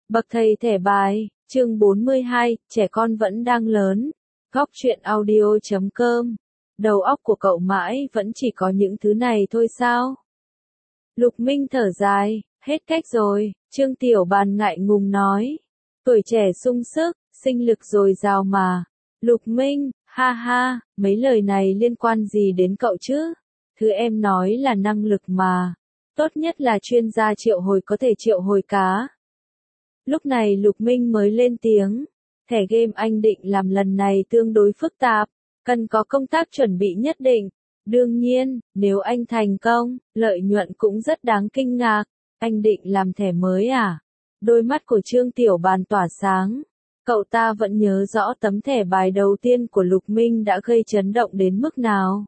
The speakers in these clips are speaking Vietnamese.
Bậc thầy thẻ bài, chương 42, trẻ con vẫn đang lớn. Góc truyện audio.com. Đầu óc của cậu mãi vẫn chỉ có những thứ này thôi sao? Lục Minh thở dài, hết cách rồi, Trương Tiểu Bàn ngại ngùng nói. Tuổi trẻ sung sức, sinh lực dồi dào mà. Lục Minh, ha ha, mấy lời này liên quan gì đến cậu chứ? Thứ em nói là năng lực mà. Tốt nhất là chuyên gia triệu hồi có thể triệu hồi cá. Lúc này Lục Minh mới lên tiếng. Thẻ game anh định làm lần này tương đối phức tạp, cần có công tác chuẩn bị nhất định. Đương nhiên, nếu anh thành công, lợi nhuận cũng rất đáng kinh ngạc. Anh định làm thẻ mới à? Đôi mắt của Trương Tiểu Bàn tỏa sáng. Cậu ta vẫn nhớ rõ tấm thẻ bài đầu tiên của Lục Minh đã gây chấn động đến mức nào.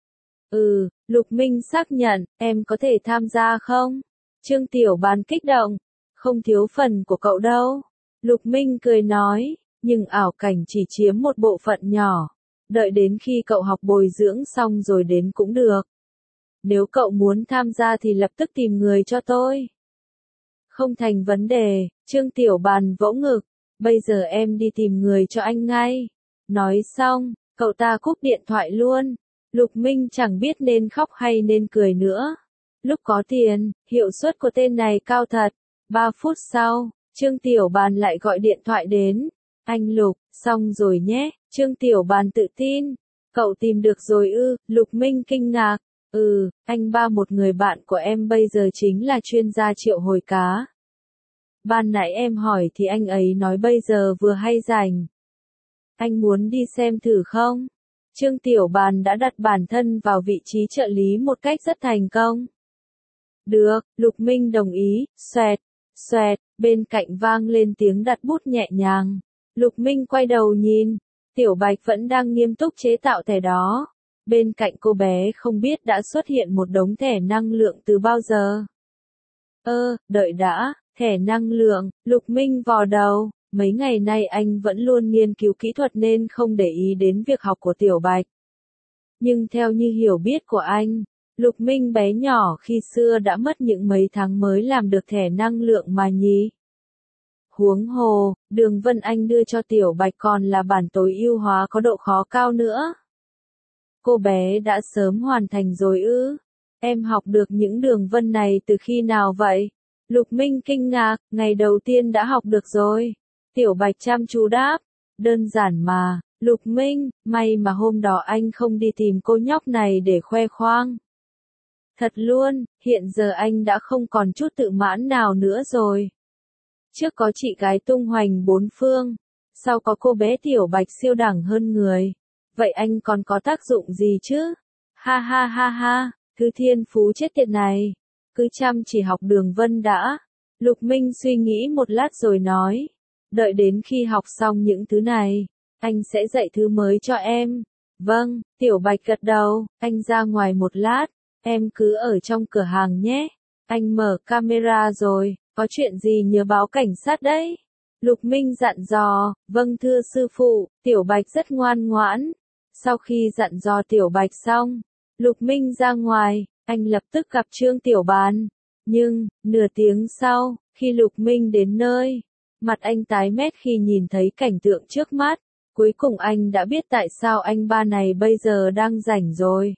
Lục Minh xác nhận, em có thể tham gia không? Trương Tiểu Bàn kích động. Không thiếu phần của cậu đâu. Lục Minh cười nói, nhưng ảo cảnh chỉ chiếm một bộ phận nhỏ. Đợi đến khi cậu học bồi dưỡng xong rồi đến cũng được. Nếu cậu muốn tham gia thì lập tức tìm người cho tôi. Không thành vấn đề, Trương Tiểu Bàn vỗ ngực. Bây giờ em đi tìm người cho anh ngay. Nói xong, cậu ta cúp điện thoại luôn. Lục Minh chẳng biết nên khóc hay nên cười nữa. Lúc có tiền, hiệu suất của tên này cao thật. 3 phút sau, Trương Tiểu Bàn lại gọi điện thoại đến. Anh Lục, xong rồi nhé, Trương Tiểu Bàn tự tin. Cậu tìm được rồi ư? Lục Minh kinh ngạc. Anh ba một người bạn của em bây giờ chính là chuyên gia triệu hồi cá. Ban nãy em hỏi thì anh ấy nói bây giờ vừa hay rảnh. Anh muốn đi xem thử không? Trương Tiểu Bàn đã đặt bản thân vào vị trí trợ lý một cách rất thành công. Được, Lục Minh đồng ý, xoẹt, xoẹt, bên cạnh vang lên tiếng đặt bút nhẹ nhàng. Lục Minh quay đầu nhìn, Tiểu Bạch vẫn đang nghiêm túc chế tạo thẻ đó. Bên cạnh cô bé không biết đã xuất hiện một đống thẻ năng lượng từ bao giờ. Đợi đã, thẻ năng lượng, Lục Minh vò đầu, mấy ngày nay anh vẫn luôn nghiên cứu kỹ thuật nên không để ý đến việc học của Tiểu Bạch. Nhưng theo như hiểu biết của anh, Lục Minh bé nhỏ khi xưa đã mất những mấy tháng mới làm được thẻ năng lượng mà nhỉ. Huống hồ, đường vân anh đưa cho Tiểu Bạch còn là bản tối ưu hóa có độ khó cao nữa. Cô bé đã sớm hoàn thành rồi ư? Em học được những đường vân này từ khi nào vậy? Lục Minh kinh ngạc, ngày đầu tiên đã học được rồi. Tiểu Bạch chăm chú đáp, đơn giản mà, Lục Minh, may mà hôm đó anh không đi tìm cô nhóc này để khoe khoang. Thật luôn, hiện giờ anh đã không còn chút tự mãn nào nữa rồi. Trước có chị gái tung hoành bốn phương, sau có cô bé Tiểu Bạch siêu đẳng hơn người. Vậy anh còn có tác dụng gì chứ? Ha ha ha ha, thứ thiên phú chết tiệt này. Cứ chăm chỉ học đường vân đã. Lục Minh suy nghĩ một lát rồi nói. Đợi đến khi học xong những thứ này, anh sẽ dạy thứ mới cho em. Vâng, Tiểu Bạch gật đầu, anh ra ngoài một lát. Em cứ ở trong cửa hàng nhé. Anh mở camera rồi, có chuyện gì nhớ báo cảnh sát đấy. Lục Minh dặn dò, vâng thưa sư phụ, Tiểu Bạch rất ngoan ngoãn. Sau khi dặn dò Tiểu Bạch xong, Lục Minh ra ngoài, anh lập tức gặp Trương Tiểu Bàn. Nhưng, nửa tiếng sau, khi Lục Minh đến nơi, mặt anh tái mét khi nhìn thấy cảnh tượng trước mắt. Cuối cùng anh đã biết tại sao anh ba này bây giờ đang rảnh rồi.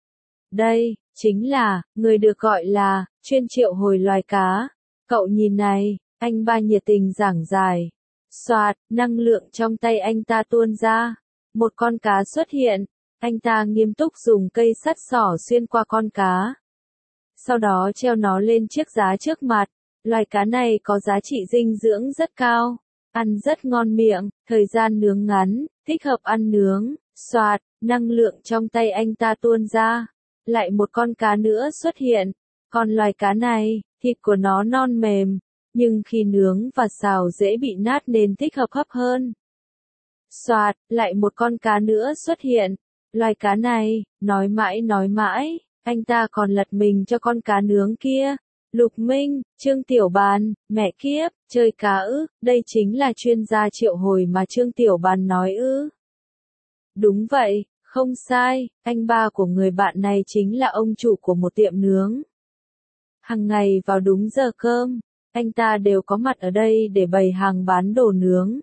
Đây, chính là, người được gọi là, chuyên triệu hồi loài cá. Cậu nhìn này, anh ba nhiệt tình giảng giải. Soạt, năng lượng trong tay anh ta tuôn ra. Một con cá xuất hiện. Anh ta nghiêm túc dùng cây sắt xỏ xuyên qua con cá. Sau đó treo nó lên chiếc giá trước mặt. Loài cá này có giá trị dinh dưỡng rất cao. Ăn rất ngon miệng, thời gian nướng ngắn, thích hợp ăn nướng. Soạt, năng lượng trong tay anh ta tuôn ra. Lại một con cá nữa xuất hiện. Còn loài cá này, thịt của nó non mềm, nhưng khi nướng và xào dễ bị nát nên thích hợp hấp hơn. Soạt, lại một con cá nữa xuất hiện. Loài cá này, nói mãi, anh ta còn lật mình cho con cá nướng kia. Lục Minh, Trương Tiểu Bàn, mẹ kiếp, chơi cá ư, đây chính là chuyên gia triệu hồi mà Trương Tiểu Bàn nói ư. Đúng vậy, không sai, anh ba của người bạn này chính là ông chủ của một tiệm nướng. Hằng ngày vào đúng giờ cơm, Anh ta đều có mặt ở đây để bày hàng bán đồ nướng.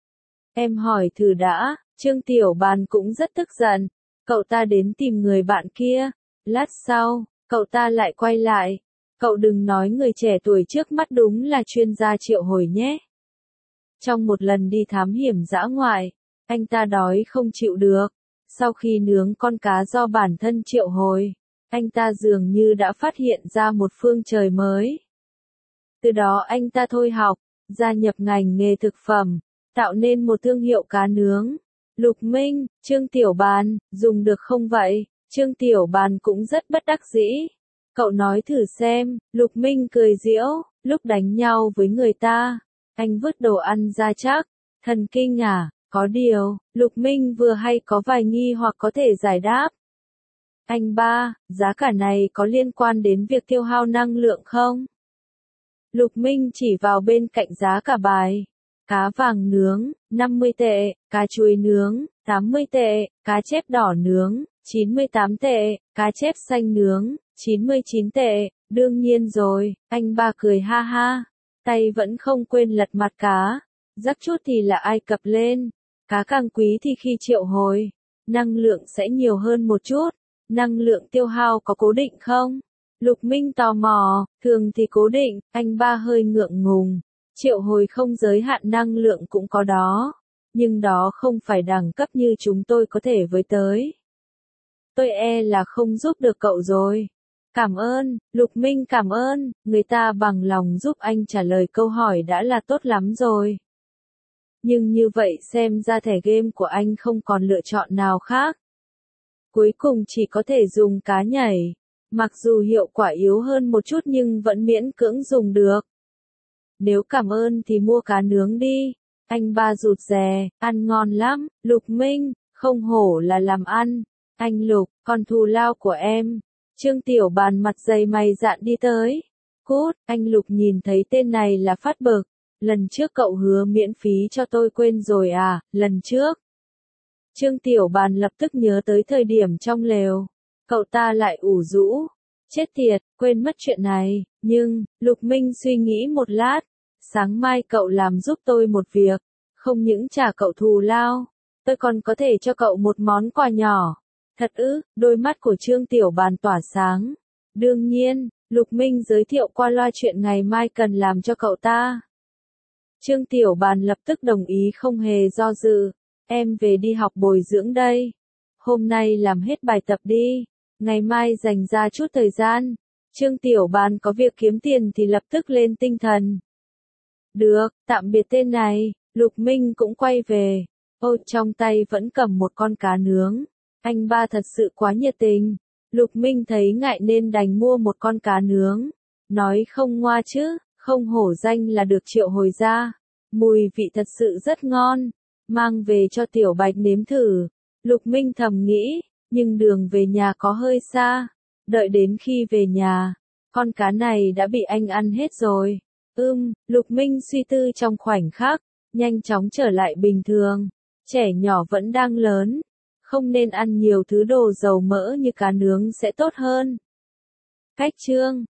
Em hỏi thử đã, Trương Tiểu Bàn cũng rất tức giận. Cậu ta đến tìm người bạn kia. Lát sau, cậu ta lại quay lại. Cậu đừng nói người trẻ tuổi trước mắt đúng là chuyên gia triệu hồi nhé. Trong một lần đi thám hiểm dã ngoại, anh ta đói không chịu được. Sau khi nướng con cá do bản thân triệu hồi, anh ta dường như đã phát hiện ra một phương trời mới. Từ đó anh ta thôi học, gia nhập ngành nghề thực phẩm, tạo nên một thương hiệu cá nướng. Lục Minh, Trương Tiểu Bàn, dùng được không vậy? Trương Tiểu Bàn cũng rất bất đắc dĩ. Cậu nói thử xem, Lục Minh cười giễu, lúc đánh nhau với người ta, anh vứt đồ ăn ra chắc, thần kinh à, có điều, Lục Minh vừa hay có vài nghi hoặc có thể giải đáp. Anh ba, giá cả này có liên quan đến việc tiêu hao năng lượng không? Lục Minh chỉ vào bên cạnh giá cả bài. Cá vàng nướng, 50 tệ, cá chuối nướng, 80 tệ, cá chép đỏ nướng, 98 tệ, cá chép xanh nướng, 99 tệ, đương nhiên rồi, anh ba cười ha ha, tay vẫn không quên lật mặt cá, rắc chút thì là Ai Cập lên, cá càng quý thì khi triệu hồi, năng lượng sẽ nhiều hơn một chút, năng lượng tiêu hao có cố định không? Lục Minh tò mò, thường thì cố định, anh ba hơi ngượng ngùng. Triệu hồi không giới hạn năng lượng cũng có đó, nhưng đó không phải đẳng cấp như chúng tôi có thể với tới. Tôi e là không giúp được cậu rồi. Cảm ơn, Lục Minh cảm ơn, người ta bằng lòng giúp anh trả lời câu hỏi đã là tốt lắm rồi. Nhưng như vậy xem ra thẻ game của anh không còn lựa chọn nào khác. Cuối cùng chỉ có thể dùng cá nhảy, mặc dù hiệu quả yếu hơn một chút nhưng vẫn miễn cưỡng dùng được. Nếu cảm ơn thì mua cá nướng đi. Anh ba rụt rè, ăn ngon lắm, Lục Minh, không hổ là làm ăn. Anh Lục, còn thù lao của em. Trương Tiểu Bàn mặt dày mày dạn đi tới. Cút, anh Lục nhìn thấy tên này là phát bực. Lần trước cậu hứa miễn phí cho tôi quên rồi à, lần trước. Trương Tiểu Bàn lập tức nhớ tới thời điểm trong lều. Cậu ta lại ủ rũ. Chết tiệt, quên mất chuyện này, nhưng, Lục Minh suy nghĩ một lát. Sáng mai cậu làm giúp tôi một việc, không những trả cậu thù lao, tôi còn có thể cho cậu một món quà nhỏ. Thật ư, đôi mắt của Trương Tiểu Bàn tỏa sáng. Đương nhiên, Lục Minh giới thiệu qua loa chuyện ngày mai cần làm cho cậu ta. Trương Tiểu Bàn lập tức đồng ý không hề do dự. Em về đi học bồi dưỡng đây. Hôm nay làm hết bài tập đi. Ngày mai dành ra chút thời gian. Trương Tiểu Bàn có việc kiếm tiền thì lập tức lên tinh thần. Được, tạm biệt tên này, Lục Minh cũng quay về. Ôi, trong tay vẫn cầm một con cá nướng. Anh ba thật sự quá nhiệt tình. Lục Minh thấy ngại nên đành mua một con cá nướng. Nói không ngoa chứ, không hổ danh là được triệu hồi ra. Mùi vị thật sự rất ngon. Mang về cho Tiểu Bạch nếm thử. Lục Minh thầm nghĩ, nhưng đường về nhà có hơi xa. Đợi đến khi về nhà, con cá này đã bị anh ăn hết rồi. Lục Minh suy tư trong khoảnh khắc, nhanh chóng trở lại bình thường. Trẻ nhỏ vẫn đang lớn, không nên ăn nhiều thứ đồ dầu mỡ như cá nướng sẽ tốt hơn. Cách chương